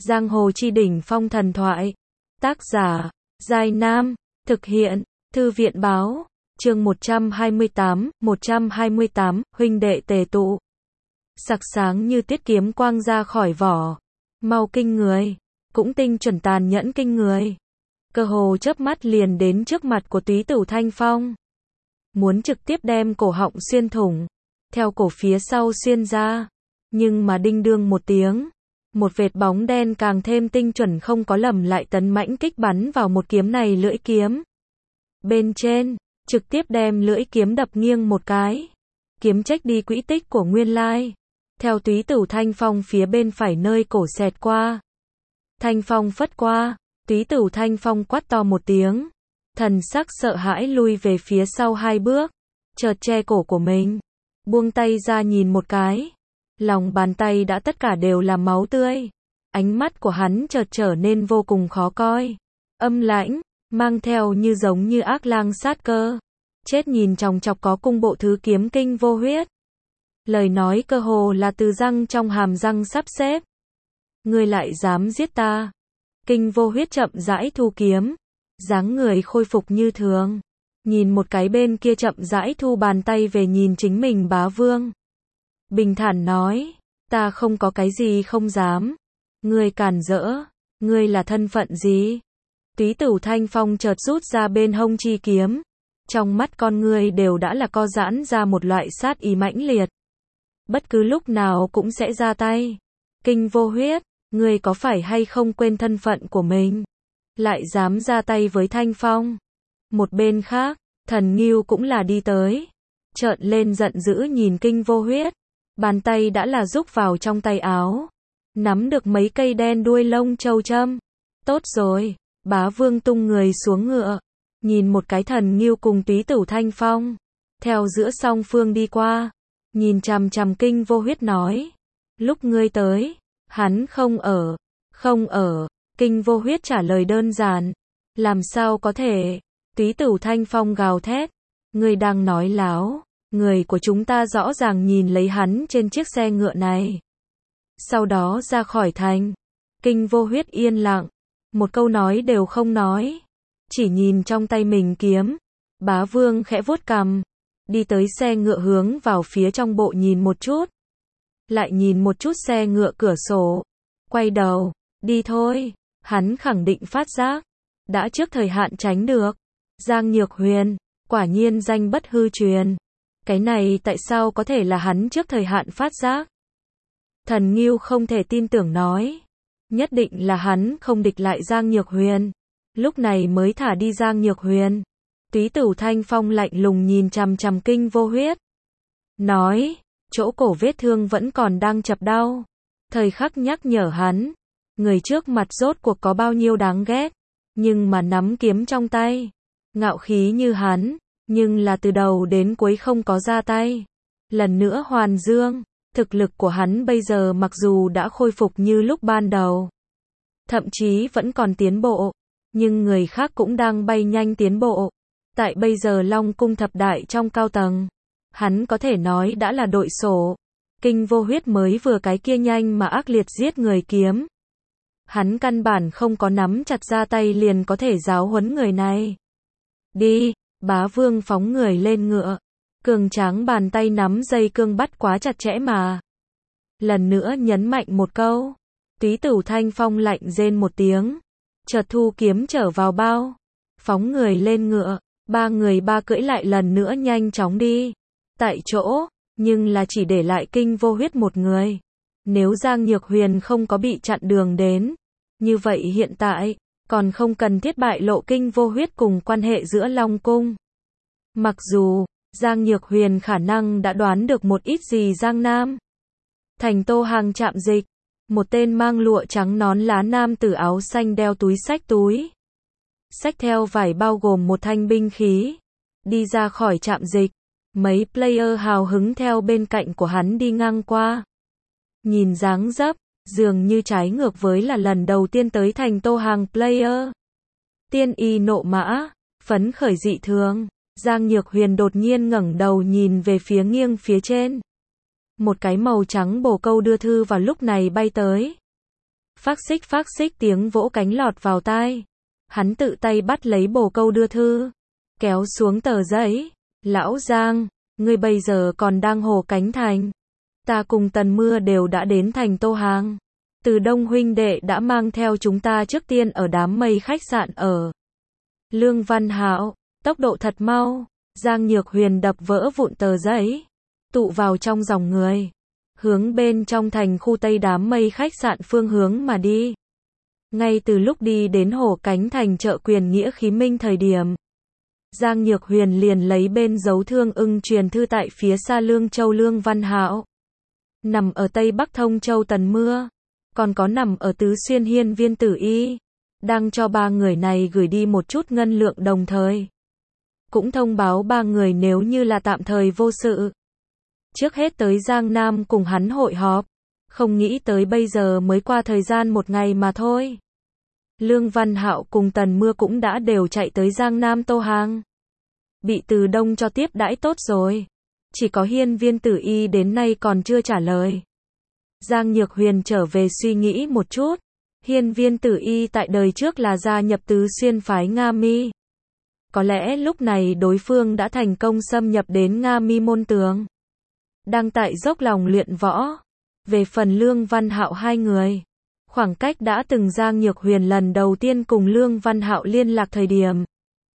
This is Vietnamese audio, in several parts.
Giang hồ chi đỉnh phong thần thoại. Tác giả, Giai Nam. Thực hiện, Thư viện báo. Chương 128, huynh đệ tề tụ. Sặc sáng như tiết kiếm quang ra khỏi vỏ. Mau kinh người. Cũng tinh chuẩn tàn nhẫn kinh người. Cơ hồ chớp mắt liền đến trước mặt của Túy Tử Thanh Phong. Muốn trực tiếp đem cổ họng xuyên thủng. Theo cổ phía sau xuyên ra. Nhưng mà đinh đương một tiếng. Một vệt bóng đen càng thêm tinh chuẩn không có lầm lại tấn mãnh kích bắn vào một kiếm này lưỡi kiếm. Bên trên, trực tiếp đem lưỡi kiếm đập nghiêng một cái. Kiếm trách đi quỹ tích của nguyên lai. Theo Túy Tử Thanh Phong phía bên phải nơi cổ xẹt qua. Thanh Phong phất qua, Túy Tử Thanh Phong quát to một tiếng. Thần sắc sợ hãi lui về phía sau hai bước. Chợt che cổ của mình. Buông tay ra nhìn một cái. Lòng bàn tay đã tất cả đều là máu tươi. Ánh mắt của hắn chợt trở nên vô cùng khó coi. Âm lãnh, mang theo như giống như ác lang sát cơ. Chết nhìn chòng chọc có cung bộ thứ kiếm kinh vô huyết. Lời nói cơ hồ là từ răng trong hàm răng sắp xếp. Ngươi lại dám giết ta. Kinh vô huyết chậm rãi thu kiếm. Dáng người khôi phục như thường. Nhìn một cái bên kia chậm rãi thu bàn tay về nhìn chính mình bá vương. Bình thản nói, ta không có cái gì không dám. Ngươi cản rỡ, ngươi là thân phận gì? Túy Tử Thanh Phong chợt rút ra bên hông chi kiếm. Trong mắt con ngươi đều đã là co giãn ra một loại sát ý mãnh liệt. Bất cứ lúc nào cũng sẽ ra tay. Kinh vô huyết, ngươi có phải hay không quên thân phận của mình? Lại dám ra tay với Thanh Phong. Một bên khác, Thần Ngưu cũng là đi tới. Trợn lên giận dữ nhìn Kinh vô huyết. Bàn tay đã là rúc vào trong tay áo. Nắm được mấy cây đen đuôi lông châu châm. Tốt rồi, bá vương tung người xuống ngựa. Nhìn một cái Thần Ngưu cùng Túy Tử Thanh Phong. Theo giữa song phương đi qua. Nhìn chằm chằm Kinh vô huyết nói. Lúc ngươi tới, hắn không ở. Không ở. Kinh vô huyết trả lời đơn giản. Làm sao có thể? Túy Tử Thanh Phong gào thét. Ngươi đang nói láo. Người của chúng ta rõ ràng nhìn lấy hắn trên chiếc xe ngựa này. Sau đó ra khỏi thành. Kinh vô huyết yên lặng. Một câu nói đều không nói. Chỉ nhìn trong tay mình kiếm. Bá vương khẽ vuốt cằm. Đi tới xe ngựa hướng vào phía trong bộ nhìn một chút. Lại nhìn một chút xe ngựa cửa sổ. Quay đầu. Đi thôi. Hắn khẳng định phát giác. Đã trước thời hạn tránh được. Giang Nhược Huyền. Quả nhiên danh bất hư truyền. Cái này tại sao có thể là hắn trước thời hạn phát giác? Thần Ngưu không thể tin tưởng nói. Nhất định là hắn không địch lại Giang Nhược Huyền. Lúc này mới thả đi Giang Nhược Huyền. Túy Tử Thanh Phong lạnh lùng nhìn chằm chằm Kinh vô huyết. Nói, chỗ cổ vết thương vẫn còn đang chập đau. Thời khắc nhắc nhở hắn. Người trước mặt rốt cuộc có bao nhiêu đáng ghét. Nhưng mà nắm kiếm trong tay. Ngạo khí như hắn. Nhưng là từ đầu đến cuối không có ra tay. Lần nữa hoàn dương. Thực lực của hắn bây giờ mặc dù đã khôi phục như lúc ban đầu. Thậm chí vẫn còn tiến bộ. Nhưng người khác cũng đang bay nhanh tiến bộ. Tại bây giờ Long Cung thập đại trong cao tầng. Hắn có thể nói đã là đội sổ. Kinh vô huyết mới vừa cái kia nhanh mà ác liệt giết người kiếm. Hắn căn bản không có nắm chặt ra tay liền có thể giáo huấn người này. Đi. Bá vương phóng người lên ngựa. Cường tráng bàn tay nắm dây cương bắt quá chặt chẽ mà. Lần nữa nhấn mạnh một câu. Túy Tử Thanh Phong lạnh rên một tiếng. Chợt thu kiếm trở vào bao. Phóng người lên ngựa. Ba người ba cưỡi lại lần nữa nhanh chóng đi. Tại chỗ. Nhưng là chỉ để lại Kinh vô huyết một người. Nếu Giang Nhược Huyền không có bị chặn đường đến. Như vậy hiện tại. Còn không cần thiết bại lộ Kinh vô huyết cùng quan hệ giữa Long Cung. Mặc dù, Giang Nhược Huyền khả năng đã đoán được một ít gì Giang Nam. Thành Tô Hàng trạm dịch. Một tên mang lụa trắng nón lá nam tử áo xanh đeo túi túi. Xách theo vải bao gồm một thanh binh khí. Đi ra khỏi trạm dịch. Mấy player hào hứng theo bên cạnh của hắn đi ngang qua. Nhìn dáng dấp. Dường như trái ngược với là lần đầu tiên tới thành Tô Hàng player. Tiên y nộ mã, phấn khởi dị thường. Giang Nhược Huyền đột nhiên ngẩng đầu nhìn về phía nghiêng phía trên. Một cái màu trắng bồ câu đưa thư vào lúc này bay tới. phác xích tiếng vỗ cánh lọt vào tai. Hắn tự tay bắt lấy bồ câu đưa thư, kéo xuống tờ giấy. Lão Giang, ngươi bây giờ còn đang Hồ Cánh Thành. Ta cùng Tần Mưa đều đã đến thành Tô Hàng. Từ Đông huynh đệ đã mang theo chúng ta trước tiên ở đám mây khách sạn ở. Lương Văn Hạo, tốc độ thật mau. Giang Nhược Huyền đập vỡ vụn tờ giấy, tụ vào trong dòng người, hướng bên trong thành khu Tây đám mây khách sạn phương hướng mà đi. Ngay từ lúc đi đến Hồ Cánh Thành chợ Quyền Nghĩa Khí Minh thời điểm, Giang Nhược Huyền liền lấy bên dấu thương ưng truyền thư tại phía xa Lương Châu Lương Văn Hạo. Nằm ở Tây Bắc Thông Châu Tần Mưa, còn có nằm ở Tứ Xuyên Hiên Viên Tử Y, đang cho ba người này gửi đi một chút ngân lượng, đồng thời cũng thông báo ba người nếu như là tạm thời vô sự, trước hết tới Giang Nam cùng hắn hội họp. Không nghĩ tới bây giờ mới qua thời gian một ngày mà thôi, Lương Văn Hạo cùng Tần Mưa cũng đã đều chạy tới Giang Nam Tô Hàng. Bị Từ Đông cho tiếp đãi tốt rồi, chỉ có Hiên Viên Tử Y đến nay còn chưa trả lời. Giang Nhược Huyền trở về suy nghĩ một chút, Hiên Viên Tử Y tại đời trước là gia nhập Tứ Xuyên phái Nga Mi. Có lẽ lúc này đối phương đã thành công xâm nhập đến Nga Mi môn tường, đang tại dốc lòng luyện võ. Về phần Lương Văn Hạo hai người, khoảng cách đã từng Giang Nhược Huyền lần đầu tiên cùng Lương Văn Hạo liên lạc thời điểm,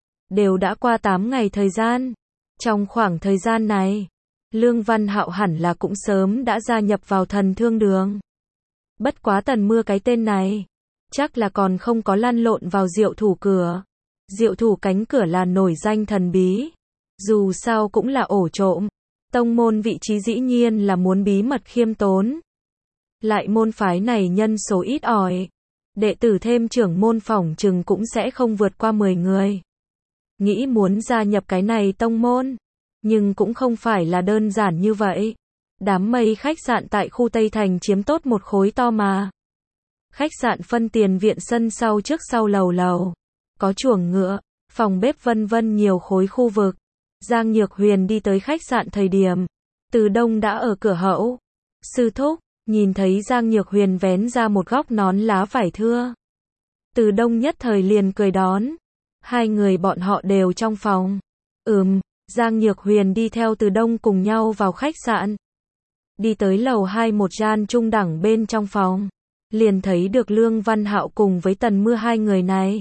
đều đã qua 8 ngày thời gian. Trong khoảng thời gian này, Lương Văn Hạo hẳn là cũng sớm đã gia nhập vào Thần Thương Đường. Bất quá Tần Mưa cái tên này, chắc là còn không có lăn lộn vào Diệu Thủ cửa. Diệu Thủ cánh cửa là nổi danh thần bí, dù sao cũng là ổ trộm. Tông môn vị trí dĩ nhiên là muốn bí mật khiêm tốn. Lại môn phái này nhân số ít ỏi, đệ tử thêm trưởng môn phỏng chừng cũng sẽ không vượt qua 10 người. Nghĩ muốn gia nhập cái này tông môn, nhưng cũng không phải là đơn giản như vậy. Đám mây khách sạn tại khu Tây Thành chiếm tốt một khối to mà. Khách sạn phân tiền viện, sân sau trước sau lầu lầu, có chuồng ngựa, phòng bếp vân vân nhiều khối khu vực. Giang Nhược Huyền đi tới khách sạn thời điểm, Từ Đông đã ở cửa hậu. Sư thúc, nhìn thấy Giang Nhược Huyền vén ra một góc nón lá vải thưa, Từ Đông nhất thời liền cười đón. Hai người bọn họ đều trong phòng. Giang Nhược Huyền đi theo Từ Đông cùng nhau vào khách sạn. Đi tới lầu 2 một gian trung đẳng bên trong phòng, liền thấy được Lương Văn Hạo cùng với Tần Mưa hai người này.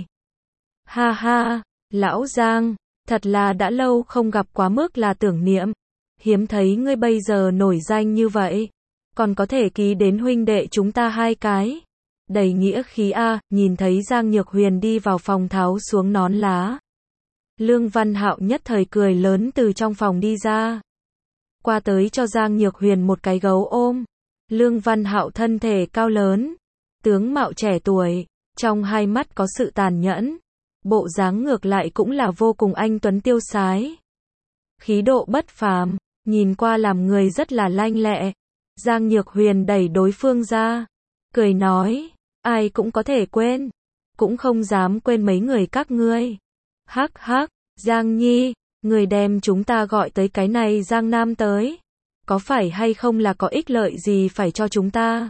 Ha ha, lão Giang, thật là đã lâu không gặp, quá mức là tưởng niệm. Hiếm thấy ngươi bây giờ nổi danh như vậy, còn có thể ký đến huynh đệ chúng ta hai cái. Đầy nghĩa khí a. Nhìn thấy Giang Nhược Huyền đi vào phòng tháo xuống nón lá, Lương Văn Hạo nhất thời cười lớn từ trong phòng đi ra, qua tới cho Giang Nhược Huyền một cái gấu ôm. Lương Văn Hạo thân thể cao lớn, tướng mạo trẻ tuổi, trong hai mắt có sự tàn nhẫn, bộ dáng ngược lại cũng là vô cùng anh tuấn tiêu sái, khí độ bất phàm, nhìn qua làm người rất là lanh lẹ. Giang Nhược Huyền đẩy đối phương ra, cười nói, ai cũng có thể quên, cũng không dám quên mấy người các ngươi. Hắc hắc, Giang Nhi, người đem chúng ta gọi tới cái này Giang Nam tới, có phải hay không là có ích lợi gì phải cho chúng ta?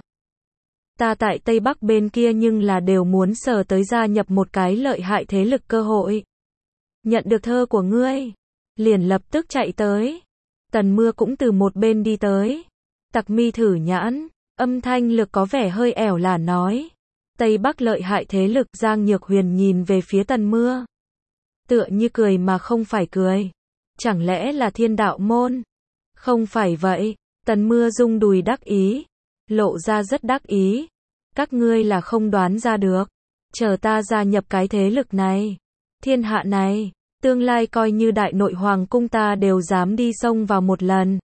Ta tại Tây Bắc bên kia nhưng là đều muốn sờ tới gia nhập một cái lợi hại thế lực cơ hội. Nhận được thơ của ngươi, liền lập tức chạy tới. Tần Mưa cũng từ một bên đi tới, tặc mi thử nhãn, âm thanh lực có vẻ hơi ẻo là nói. Tây Bắc lợi hại thế lực. Giang Nhược Huyền nhìn về phía Tần Mưa, tựa như cười mà không phải cười. Chẳng lẽ là Thiên Đạo môn? Không phải vậy. Tần Mưa rung đùi đắc ý, lộ ra rất đắc ý. Các ngươi là không đoán ra được, chờ ta gia nhập cái thế lực này, thiên hạ này, tương lai coi như Đại Nội Hoàng cung ta đều dám đi xông vào một lần.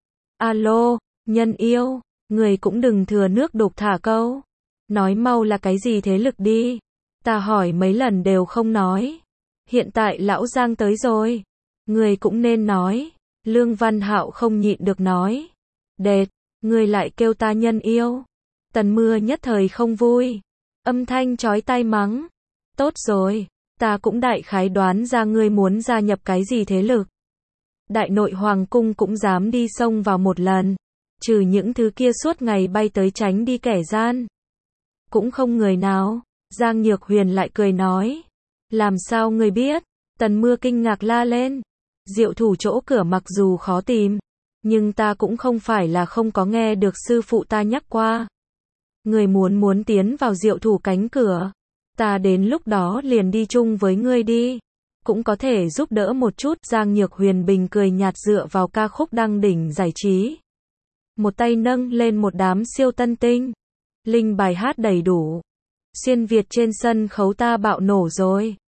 Alo, nhân yêu, người cũng đừng thừa nước đục thả câu. Nói mau là cái gì thế lực đi. Ta hỏi mấy lần đều không nói. Hiện tại lão Giang tới rồi, người cũng nên nói. Lương Văn Hạo không nhịn được nói. Đệt, người lại kêu ta nhân yêu. Tần Mưa nhất thời không vui, âm thanh chói tai mắng. Tốt rồi, ta cũng đại khái đoán ra ngươi muốn gia nhập cái gì thế lực. Đại Nội Hoàng cung cũng dám đi xông vào một lần, trừ những thứ kia suốt ngày bay tới tránh đi kẻ gian. cũng không người nào. Giang Nhược Huyền lại cười nói. Làm sao ngươi biết? Tần Mưa kinh ngạc la lên. Diệu thủ chỗ cửa mặc dù khó tìm, nhưng ta cũng không phải là không có nghe được sư phụ ta nhắc qua. Ngươi muốn tiến vào diệu thủ cánh cửa, ta đến lúc đó liền đi chung với ngươi đi, cũng có thể giúp đỡ một chút. Giang Nhược Huyền bình cười nhạt dựa vào ca khúc đăng đỉnh giải trí, một tay nâng lên một đám siêu tân tinh, linh bài hát đầy đủ. Xuyên Việt trên sân khấu ta bạo nổ rồi.